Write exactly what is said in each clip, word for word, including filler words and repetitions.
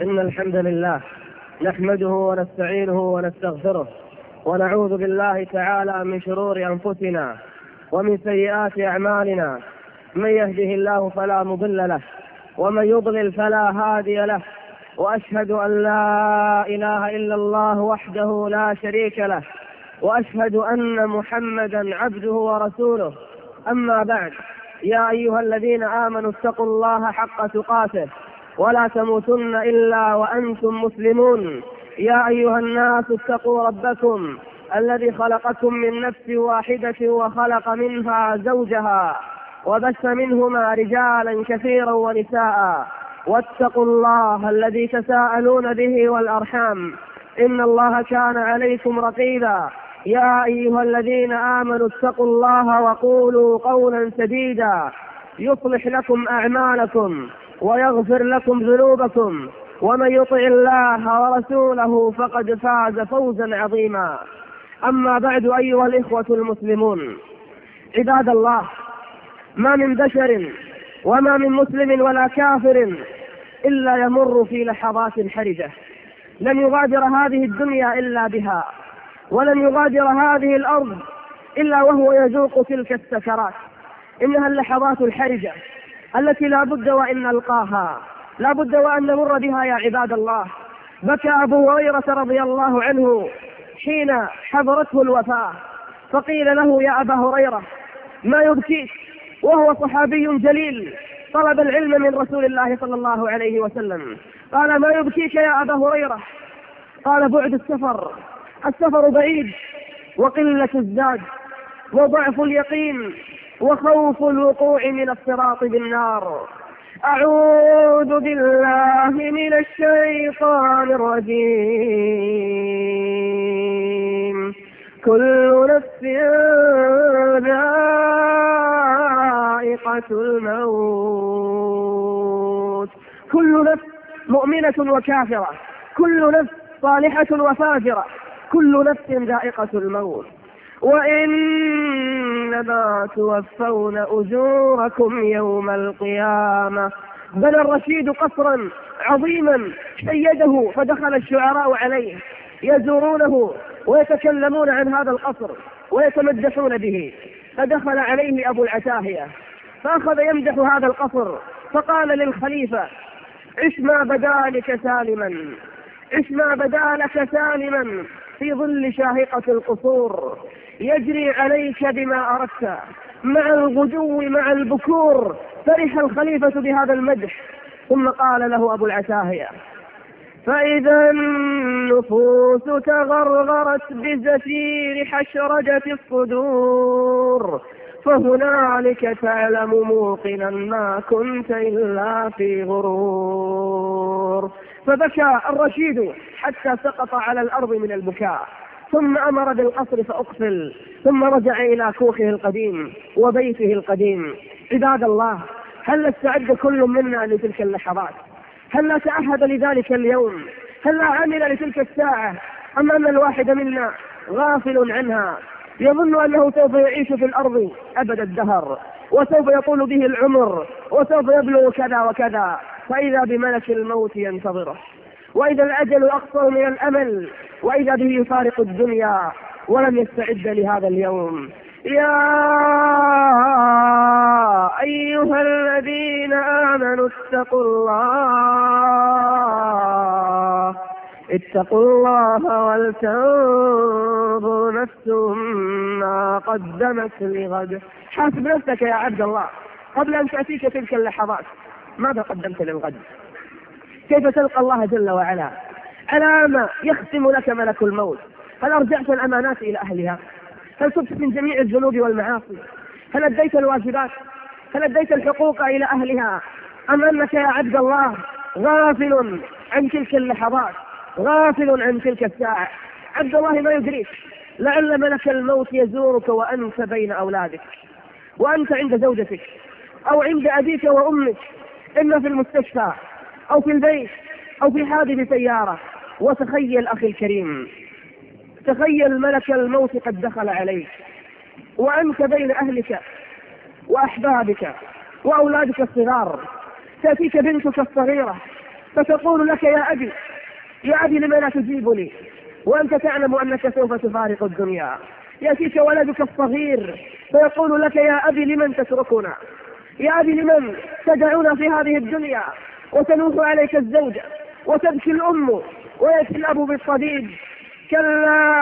إن الحمد لله نحمده ونستعينه ونستغفره ونعوذ بالله تعالى من شرور أنفسنا ومن سيئات أعمالنا. من يهده الله فلا مضل له ومن يضلل فلا هادي له، وأشهد أن لا إله إلا الله وحده لا شريك له، وأشهد أن محمدا عبده ورسوله. أما بعد، يا أيها الذين آمنوا اتقوا الله حق تقاته ولا تموتن إلا وأنتم مسلمون. يا أيها الناس اتقوا ربكم الذي خلقكم من نفس واحدة وخلق منها زوجها وبث منهما رجالا كثيرا ونساء، واتقوا الله الذي تساءلون به والأرحام إن الله كان عليكم رقيبا. يا أيها الذين آمنوا اتقوا الله وقولوا قولا سديدا يصلح لكم أعمالكم ويغفر لكم ذنوبكم، ومن يطع الله ورسوله فقد فاز فوزا عظيما. أما بعد، أيها الإخوة المسلمون، عباد الله، ما من بشر وما من مسلم ولا كافر إلا يمر في لحظات حرجة، لن يغادر هذه الدنيا إلا بها، ولن يغادر هذه الأرض إلا وهو يذوق تلك السكرات. إنها اللحظات الحرجة التي لا بد وإن نلقاها، لا بد وأن نمر بها يا عباد الله. بكى أبو هريرة رضي الله عنه حين حضرته الوفاة، فقيل له: يا أبا هريرة، ما يبكيك؟ وهو صحابي جليل طلب العلم من رسول الله صلى الله عليه وسلم. قال: ما يبكيك يا أبا هريرة؟ قال: بعد السفر، السفر بعيد، وقلة الزاد، وضعف اليقين، وخوف الوقوع من الصراط بالنار. أعوذ بالله من الشيطان الرجيم. كل نفس ذائقة الموت. كل نفس مؤمنة وكافرة، كل نفس صالحة وفاجرة، كل نفس ذائقة الموت. وإنما توفون أجوركم يوم القيامة. بنى الرشيد قصرا عظيما شيده، فدخل الشعراء عليه يزورونه ويتكلمون عن هذا القصر ويتمدحون به، فدخل عليه أبو العتاهية فأخذ يمدح هذا القصر، فقال للخليفة: عش ما بدالك سالما، عش ما بدالك سالما في ظل شاهقة القصور، يجري عليك بما أردت مع الغدو مع البكور. فرح الخليفة بهذا المدح، ثم قال له أبو العتاهية: فإذا النفوس تغرغرت بزفير حشرجة الصدور، فهنالك تعلم موقنا ما كنت إلا في غرور. فبكى الرشيد حتى سقط على الأرض من البكاء، ثم أمر بالقصر فأقفل، ثم رجع إلى كوخه القديم وبيته القديم. عباد الله، هل استعد كل منا لتلك اللحظات؟ هل لا تعهد لذلك اليوم؟ هل لا عمل لتلك الساعة؟ أم أن الواحد منا غافل عنها، يظن أنه سوف يعيش في الأرض أبد الدهر، وسوف يطول به العمر، وسوف يبلغ كذا وكذا، فإذا بملك الموت ينتظره، وإذا الأجل أقصر من الأمل، وإذا به يفارق الدنيا ولم يستعد لهذا اليوم. يا أيها الذين آمنوا اتقوا الله، اتقوا الله ولتنظر نفس ما قدمت لغد. حاسب نفسك يا عبد الله قبل أن تأتيك تلك اللحظات، ماذا قدمت للغد؟ كيف تلقى الله جل وعلا؟ على ما يختم لك ملك الموت؟ هل أرجعت الأمانات إلى أهلها؟ هل تبت من جميع الذنوب والمعاصي؟ هل أديت الواجبات؟ هل أديت الحقوق إلى أهلها؟ أم أنك يا عبد الله غافل عن تلك اللحظات، غافل عن تلك الساعة؟ عبد الله ما يدريك، لعل ملك الموت يزورك وأنت بين أولادك، وأنت عند زوجتك، أو عند أبيك وأمك، إما في المستشفى أو في البيت أو في حادث سيارة. وتخيل أخي الكريم، تخيل ملك الموت قد دخل عليك وأنت بين أهلك وأحبابك وأولادك الصغار. تأتيك بنتك الصغيرة فتقول لك يا أبي يا أبي لما لا تجيبني وأنت تعلم أنك سوف تفارق الدنيا. يأتيك ولدك الصغير فيقول لك يا أبي لمن تتركنا، يا أبي لمن تدعونا في هذه الدنيا، وتنوح عليك الزوجة وتبكي الأم ويأتي الأب بالصديد. كلا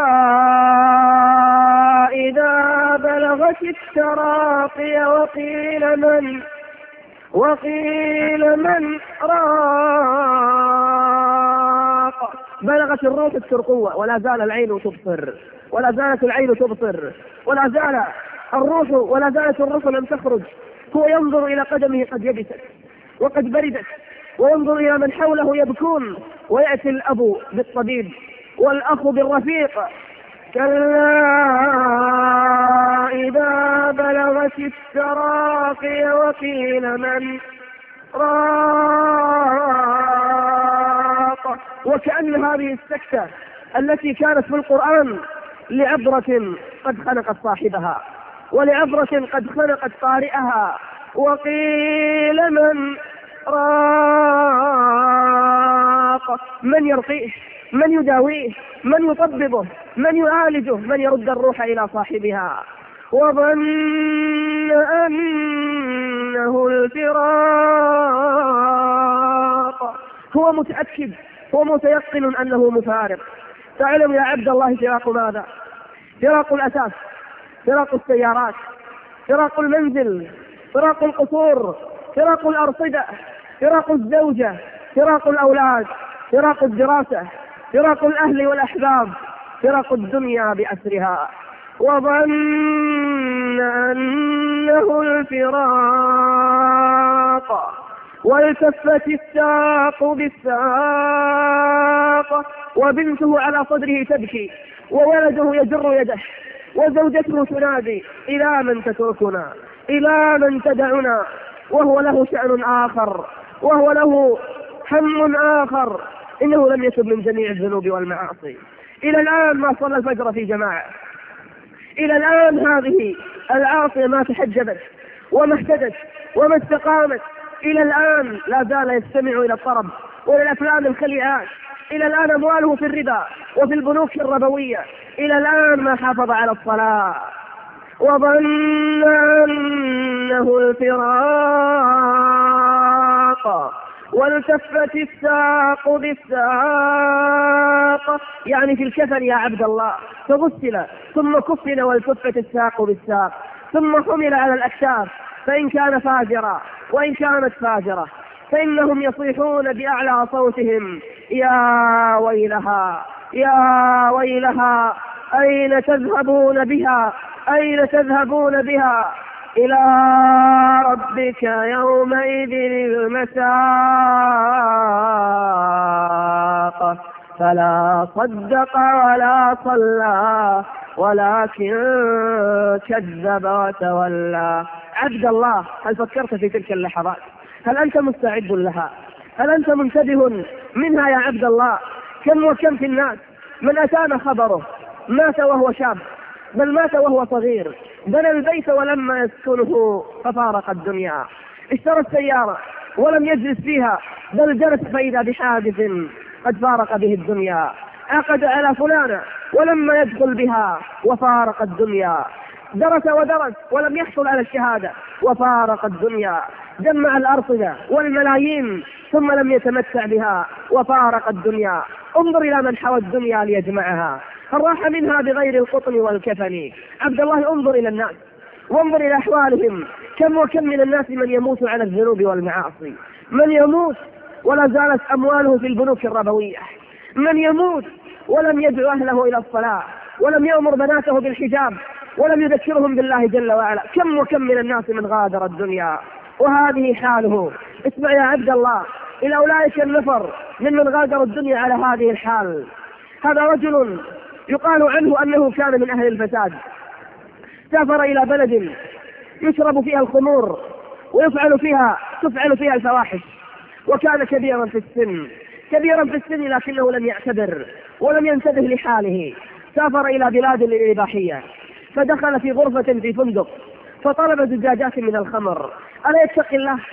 إذا بلغت التراقي وقيل من وقيل من راق. بلغت الروح الترقوة ولا زال العين تبصر، ولا زالت العين تبصر، ولا زال الروح ولا زالت الروح لم تخرج. هو ينظر إلى قدمه قد يبست وقد بردت، وينظر إلى من حوله يبكون، ويأتي الأب بالطبيب والأخ بالرفيق. كلا إذا بلغت التراقي وقيل من راق. وكأن هذه السكتة التي كانت في القرآن لعبرة قد خلقت صاحبها، ولعبرة قد خلقت قارئها. وقيل من راق، من يرقيه، من يداويه، من يطببه، من يعالجه، من يرد الروح إلى صاحبها. وظن أنه الفراق، هو متأكد، هو متيقن أنه مفارق. تعلم يا عبد الله فراق ماذا؟ فراق الأساس، فراق السيارات، فراق المنزل، فراق القصور، فراق الأرصدة، فراق الزوجة، فراق الأولاد، فراق الدراسة، فراق الأهل والأحباب، فراق الدنيا بأسرها. وظن أنه الفراق والتفت الساق بالساق. وبنته على صدره تبكي، وولده يجر يده، وزوجته تنادي إلى من تتركنا، إلى من تدعنا، وهو له شأن آخر، وهو له هم آخر. إنه لم يتب من جميع الذنوب والمعاصي. إلى الآن ما صلى الفجر في جماعة، إلى الآن هذه العاصية ما تحجبت وما اهتدت وما استقامت، إلى الآن لا زال يستمع إلى الطرب وإلى الأفلام الخليعات، إلى الآن أمواله في الربا وفي البنوك الربوية، إلى الآن ما حافظ على الصلاة. وظن أنه الفراق والتفت الساق بالساق، يعني في الكفن يا عبد الله، فغسل ثم كفن والتفت الساق بالساق، ثم حمل على الأكتاف، فإن كان فاجرا وإن كانت فاجرة فإنهم يصيحون بأعلى صوتهم يا ويلها يا ويلها أين تذهبون بها، أين تذهبون بها، إلى ربك يومئذ المساق. فلا صدق ولا صلى ولكن كذب وتولى. عبد الله، هل فكرت في تلك اللحظات؟ هل أنت مستعد لها؟ هل أنت منتبه منها يا عبد الله؟ كم وكم في الناس من أتانا خبره مات وهو شاب، بل مات وهو صغير، بنى البيت ولما يسكنه ففارق الدنيا، اشترى السيارة ولم يجلس فيها بل جلس فإذا بحادث قد فارق به الدنيا، عقد على فلانة ولما يدخل بها وفارق الدنيا، درس ودرس ولم يحصل على الشهادة وفارق الدنيا، جمع الأرصدة والملايين ثم لم يتمتع بها وفارق الدنيا. انظر إلى من حوى الدنيا ليجمعها، الراحة منها بغير القطن والكفن. عبد الله، انظر إلى الناس وانظر إلى أحوالهم، كم وكم من الناس من يموت على الذنوب والمعاصي، من يموت ولا زالت أمواله في البنوك الربوية، من يموت ولم يدعو أهله إلى الصلاة، ولم يأمر بناته بالحجاب، ولم يذكرهم بالله جل وعلا. كم وكم من الناس من غادر الدنيا وهذه حاله. اسمع يا عبد الله إلى أولئك النفر ممن غادروا الدنيا على هذه الحال. هذا رجل يقال عنه أنه كان من أهل الفساد، سافر إلى بلد يشرب فيها الخمور ويفعل فيها تفعل فيها الفواحش، وكان كبيرا في السن كبيرا في السن لكنه لم يعتبر ولم ينتبه لحاله. سافر إلى بلاد الإباحية فدخل في غرفة في فندق فطلب زجاجات من الخمر. ألا يتقي الله؟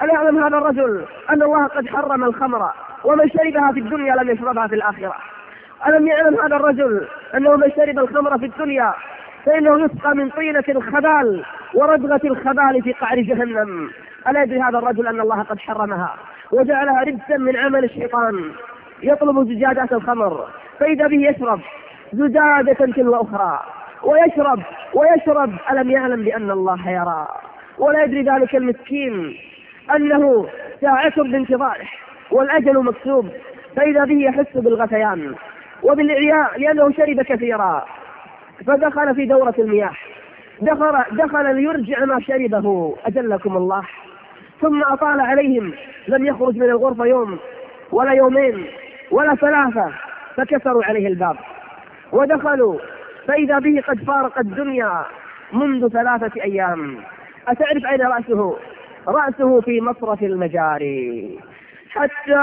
ألا يعلم هذا الرجل أن الله قد حرم الخمر ومن شربها في الدنيا لم يشربها في الآخرة؟ ألم يعلم هذا الرجل أنه من شرب الخمر في الدنيا فإنه يسقى من طينة الخبال وردغة الخبال في قعر جهنم؟ ألا يدري هذا الرجل أن الله قد حرمها وجعلها رجسا من عمل الشيطان؟ يطلب زجاجات الخمر فإذا به يشرب زجاجة تلو أخرى ويشرب ويشرب. ألم يعلم بأن الله يرى؟ ولا يدري ذلك المسكين أنه ساعة بانتظاره والأجل مكتوب، فإذا به يحس بالغثيان وبالإعياء لأنه شرب كثيرا، فدخل في دورة المياه، دخل, دخل ليرجع ما شربه أجلكم الله، ثم أطال عليهم، لم يخرج من الغرفة يوم ولا يومين ولا ثلاثة، فكسروا عليه الباب ودخلوا فإذا به قد فارق الدنيا منذ ثلاثة أيام. أتعرف أين رأسه؟ رأسه في مصرف المجاري، حتى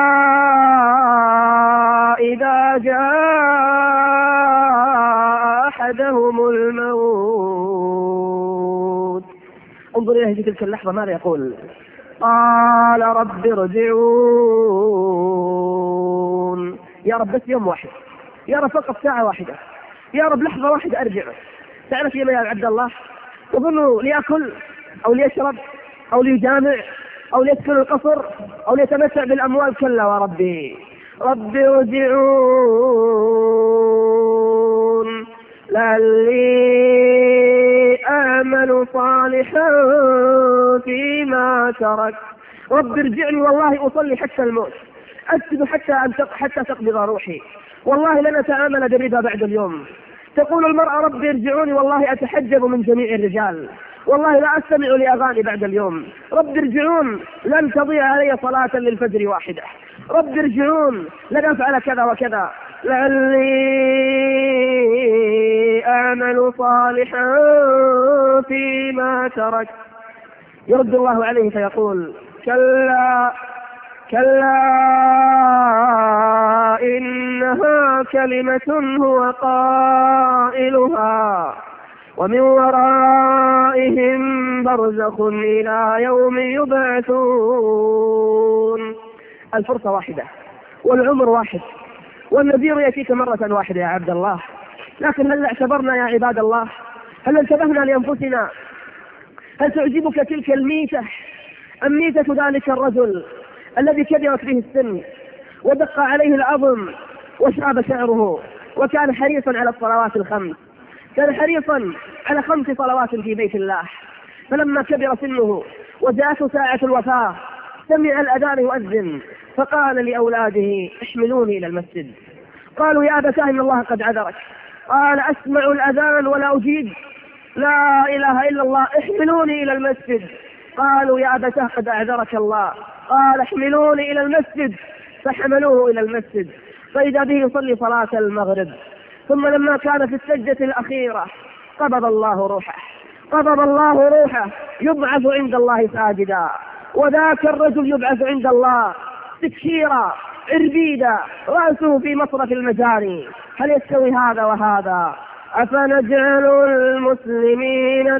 إذا جاء أحدهم الموت. انظر إليه في تلك اللحظة ماذا يقول؟ قال رب ارجعون. يا رب بس يوم واحد، يا رب فقط ساعة واحدة، يا رب لحظة واحدة أرجع. تعرف يا عبد الله، تظن ليأكل أو ليشرب أو ليجامع أو ليسكن القصر أو ليتمتع بالأموال؟ كلا وربي، رب ارجعون لعلي أعمل صالحا فيما ترك. رب ارجعني والله أصلي حتى الموت، أسجد حتى حتى تقبض روحي، والله لن أتعامل بالربا بعد اليوم. تقول المرأة رب ارجعوني والله أتحجب من جميع الرجال، والله لا أستمع لأغاني بعد اليوم. رب ارجعون لن تضيع علي صلاة للفجر واحدة. رب ارجعون لن أفعل كذا وكذا، لعلي أعمل صالحا فيما ترك. يرد الله عليه فيقول كلا كلا إنها كلمة هو قائلها ومن ورائهم برزخ إلى يوم يبعثون. الفرصة واحدة والعمر واحد والنذير يأتيك مرة واحدة يا عبد الله، لكن هل اعتبرنا يا عباد الله؟ هل انتبهنا لأنفسنا؟ هل تعجبك تلك الميتة أم ميتة ذلك الرجل الذي كبرت به السن ودق عليه العظم وشاب شعره وكان حريصا على الصلوات الخمس، كان حريصا على خمس صلوات في بيت الله، فلما كبر سنه وجاءته ساعة الوفاة سمع الأذان يؤذن فقال لأولاده احملوني إلى المسجد. قالوا يا أبتاه إن الله قد عذرك. قال أسمع الأذان ولا أجيب، لا إله إلا الله، احملوني إلى المسجد. قالوا يا أبتاه قد أعذرك الله. قال احملوني إلى المسجد، فحملوه إلى المسجد فإذا به يصلي صلاة المغرب. ثم لما كان في السجدة الأخيرة قبض الله روحه، قبض الله روحه يبعث عند الله ساجدا، وذاك الرجل يبعث عند الله تكشيرا عربيدا رأسه في مصرف المجاري. هل يستوي هذا وهذا؟ أفنجعل المسلمين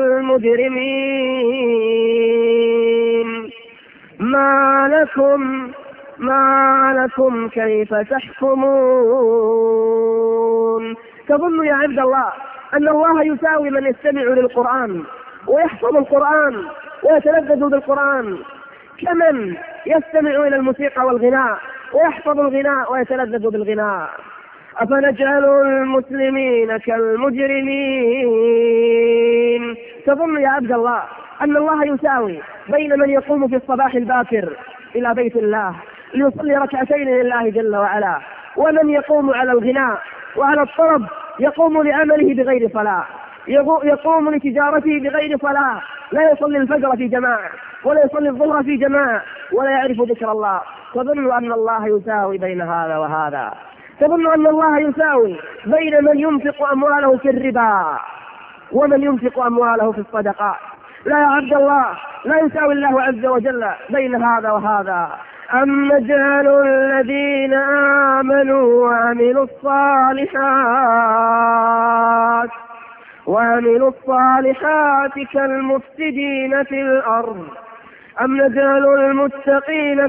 كالمجرمين؟ ما لكم ما لكم كيف تحكمون؟ تظن يا عبد الله أن الله يساوي من يستمع للقرآن ويحفظ القرآن ويتلذذ بالقرآن كمن يستمع إلى الموسيقى والغناء ويحفظ الغناء ويتلذذ بالغناء؟ أفنجعل المسلمين كالمجرمين؟ تظن يا عبد الله أن الله يساوي بين من يقوم في الصباح الباكر إلى بيت الله ليصلي ركعتين لله جل وعلا، ومن يقوم على الغناء وعلى الطرب، يقوم لعمله بغير صلاة، يقوم لتجارته بغير صلاة، لا يصلي الفجر في جماعة ولا يصلي الظهر في جماعة ولا يعرف ذكر الله؟ تظن أن الله يساوي بين هذا وهذا؟ تظن أن الله يساوي بين من ينفق أمواله في الربا ومن ينفق أمواله في الصدقات؟ لا يا عبد الله، لا يساوي الله عز وجل بين هذا وهذا. أم نجعل الذين آمنوا وعملوا الصالحات وعملوا الصالحات كالمفسدين في الأرض أم نجعل المتقين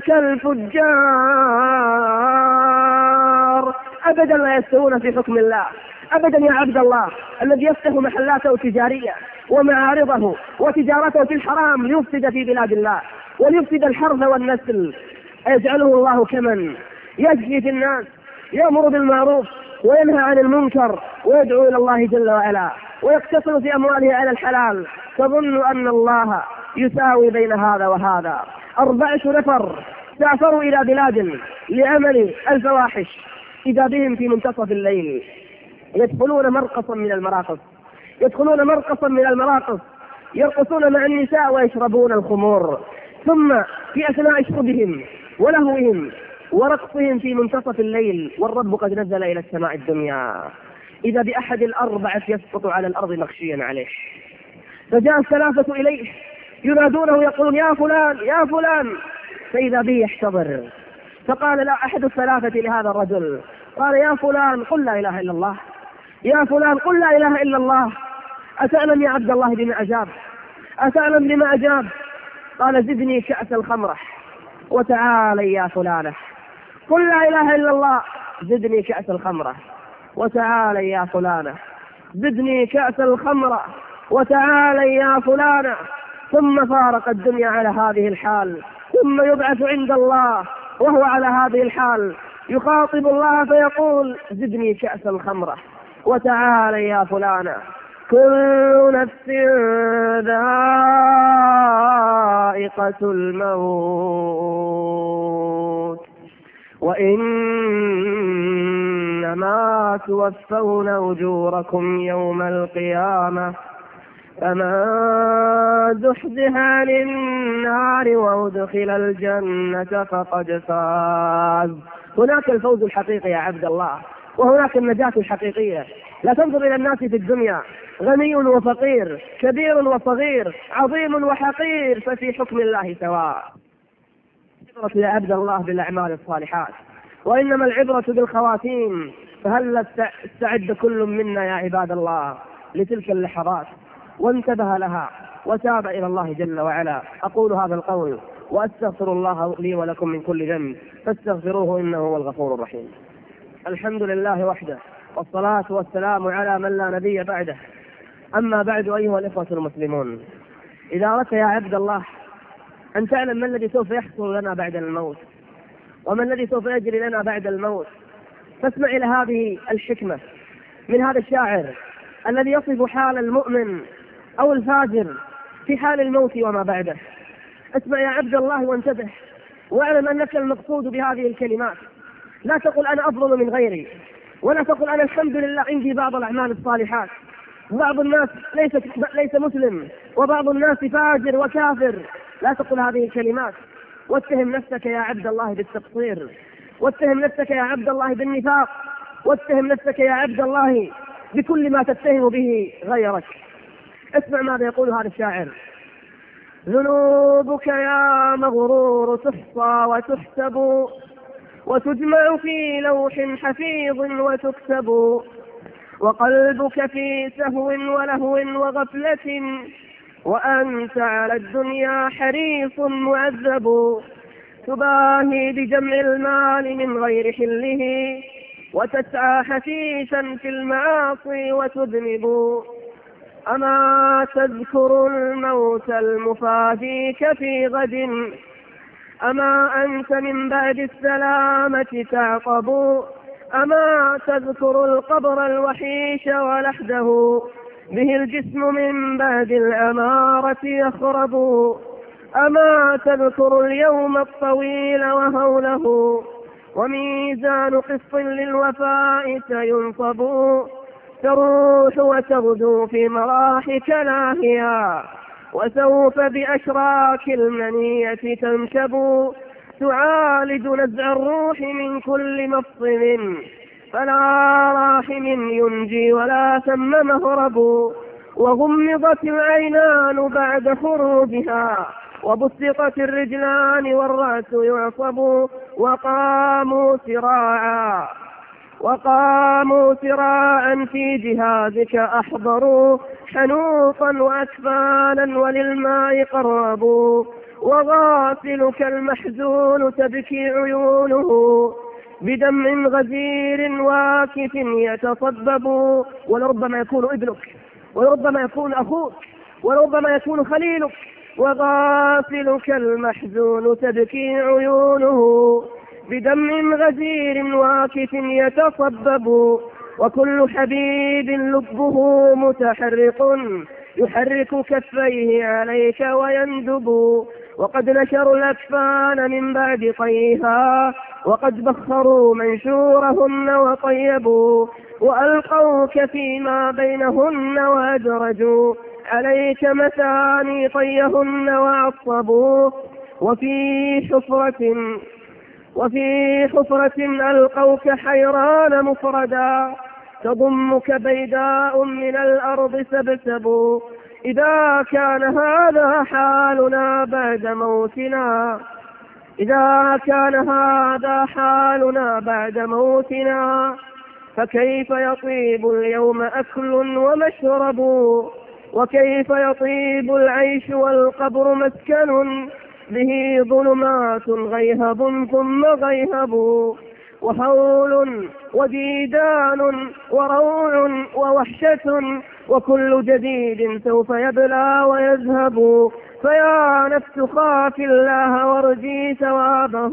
كالفجار؟ أبدا لا يستوون في حكم الله، أبدا يا عبد الله. الذي يفتح محلاته التجارية ومعارضه وتجارته في الحرام ليفسد في بلاد الله وليفسد الحرث والنسل، يجعله الله كمن يجزي في الناس، يأمر بالمعروف وينهى عن المنكر ويدعو إلى الله جل وعلا ويقتصر في أمواله على الحلال. تظن أن الله يساوي بين هذا وهذا؟ أربعة نفر سافروا إلى بلاد لعمل الفواحش، إذا بهم في منتصف الليل يدخلون مرقصا من المراقص يدخلون مرقصا من المراقص يرقصون مع النساء ويشربون الخمور، ثم في أثناء شربهم ولهوهم ورقصهم في منتصف الليل والرب قد نزل إلى السماء الدنيا، إذا بأحد الأربعة يسقط على الأرض مغشيا عليه، فجاء الثلاثة إليه ينادونه يقولون يا فلان يا فلان، فإذا به يحتضر، فقال لا أحد الثلاثة لهذا الرجل، قال يا فلان قل لا إله إلا الله، يا فلان قل لا إله إلا الله. أتعلم يا عبد الله بما أجاب؟ أتعلم بما أجاب؟ قال زدني كأس الخمرة وتعالي يا فلانة. قل لا إله إلا الله، زدني كأس الخمرة وتعالي يا فلانة، زدني كأس الخمرة وتعالي يا فلانة. ثم فارق الدنيا على هذه الحال، ثم يبعث عند الله وهو على هذه الحال، يخاطب الله فيقول زدني كأس الخمرة وتعالي يا فلانة. كل نفس ذائقة الموت وإنما توفون أجوركم يوم القيامة فمن زحزح عن النار وأدخل الجنة فقد فاز. هناك الفوز الحقيقي يا عبد الله، وهناك النجاة الحقيقية. لا تنظر إلى الناس في الدنيا غني وفقير، كبير وصغير، عظيم وحقير، ففي حكم الله سواء. العبرة يا عبد الله بالأعمال الصالحات، وإنما العبرة بالخواتيم. فهل استعد كل منا يا عباد الله لتلك اللحظات وانتبه لها وتاب إلى الله جل وعلا؟ أقول هذا القول وأستغفر الله لي ولكم من كل ذنب فاستغفروه إنه هو الغفور الرحيم. الحمد لله وحده، والصلاة والسلام على من لا نبي بعده. أما بعد أيها الإخوة المسلمون، إذا أردت يا عبد الله أن تعلم ما الذي سوف يحصل لنا بعد الموت وما الذي سوف يجري لنا بعد الموت، فاسمع إلى هذه الحكمة من هذا الشاعر الذي يصف حال المؤمن أو الفاجر في حال الموت وما بعده. اسمع يا عبد الله وانتبه، واعلم أنك المقصود بهذه الكلمات. لا تقل أنا أفضل من غيري، ولا تقل أنا الحمد لله عندي بعض الأعمال الصالحات، بعض الناس ليس, ليس مسلم وبعض الناس فاجر وكافر. لا تقل هذه الكلمات، واتهم نفسك يا عبد الله بالتقصير، واتهم نفسك يا عبد الله بالنفاق، واتهم نفسك يا عبد الله بكل ما تتهم به غيرك. اسمع ماذا يقول هذا الشاعر: ذنوبك يا مغرور تحصى وتحسب وتجمع في لوح حفيظ وتكتب، وقلبك في سهو ولهو وغفلة وأنت على الدنيا حريص معذب. تباهي بجمع المال من غير حله وتسعى حثيثا في المعاصي وتذنب. أما تذكر الموت المفاديك في غد، أما أنت من بعد السلامة تعقب. أما تذكر القبر الوحيش ولحده، به الجسم من بعد الأمارة يخرب. أما تذكر اليوم الطويل وهوله، وميزان قسط للوفاء سينصب. تروح وتغدو في مراحك لاهيا، وسوف بأشراك المنية تنكب. تعالج نزع الروح من كل مفصل، فلا راحم ينجي ولا ثم مهرب. وغمضت العينان بعد خروجها، وبسطت الرجلان والرأس يعصب. وقاموا سراعا وقاموا سراعا في جهازك أحضروا، حنوطا وأكفانا وللماء قربوا. وغافلك المحزون تبكي عيونه بدمع غزير واكف يتصبب. ولربما يكون ابنك، ولربما يكون أخوك، ولربما يكون خليلك. وغافلك المحزون تبكي عيونه بدمع غزير واكف يتصبب. وكل حبيب لبه متحرق يحرك كفيه عليك ويندب. وقد نشروا الأكفان من بعد طيها وقد بخروا منشورهن وطيبوا. وألقوك فيما بينهن وأدرجوا عليك مثاني طيهن وعصبوا. وفي حفرة وفي حفرة ألقوك حيران مفردا تضمك بيداء من الأرض سبسب. إذا كان هذا حالنا بعد موتنا إذا كان هذا حالنا بعد موتنا فكيف يطيب اليوم أكل ومشرب. وكيف يطيب العيش والقبر مسكن به ظلمات غيهب ثم غيهب. وهول وديدان وروع ووحشة وكل جديد سوف يبلى ويذهب. فيا نفس خاف الله وارجي ثوابه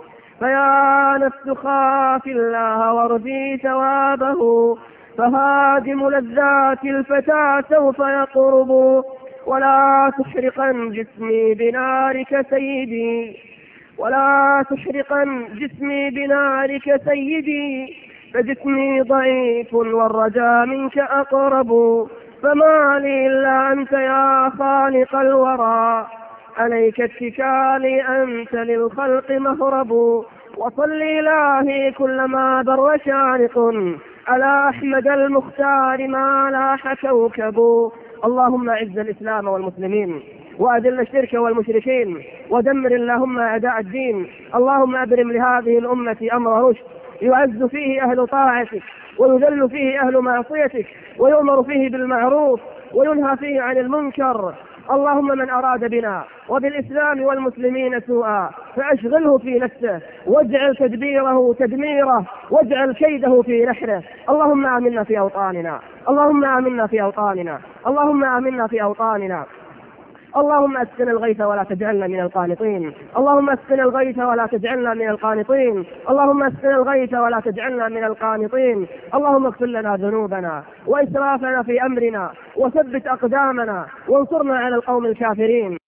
فيا نفس خاف الله وارجي ثوابه. فهادم لذات الفتى سوف يقرب. ولا تحرقن جسمي بنارك سيدي ولا تحرقن جسمي بنارك سيدي فجسمي ضعيف والرجا منك أقرب. فما لي إلا أنت يا خالق الورى عليك اتكالي أنت للخلق مهرب. وصل إلهي كلما بر شارق على أحمد المختار ما لاح كوكب. اللهم أعز الإسلام والمسلمين وأذل الشرك والمشركين ودمر اللهم أعداء الدين. اللهم أبرم لهذه الأمة أمر رشد يعز فيه أهل طاعتك ويذل فيه أهل معصيتك ويؤمر فيه بالمعروف وينهى فيه عن المنكر. اللهم من أراد بنا وبالإسلام والمسلمين سوءا فأشغله في نفسه واجعل تدبيره تدميره واجعل كيده في نحره. اللهم آمنا في أوطاننا اللهم آمنا في أوطاننا اللهم آمنا في أوطاننا. اللهم اسقنا الغيث ولا تجعلنا من القانطين اللهم اسقنا الغيث ولا تجعلنا من القانطين اللهم اسقنا الغيث ولا تجعلنا من القانطين. اللهم اغفر لنا ذنوبنا وإسرافنا في أمرنا وثبت أقدامنا وانصرنا على القوم الكافرين.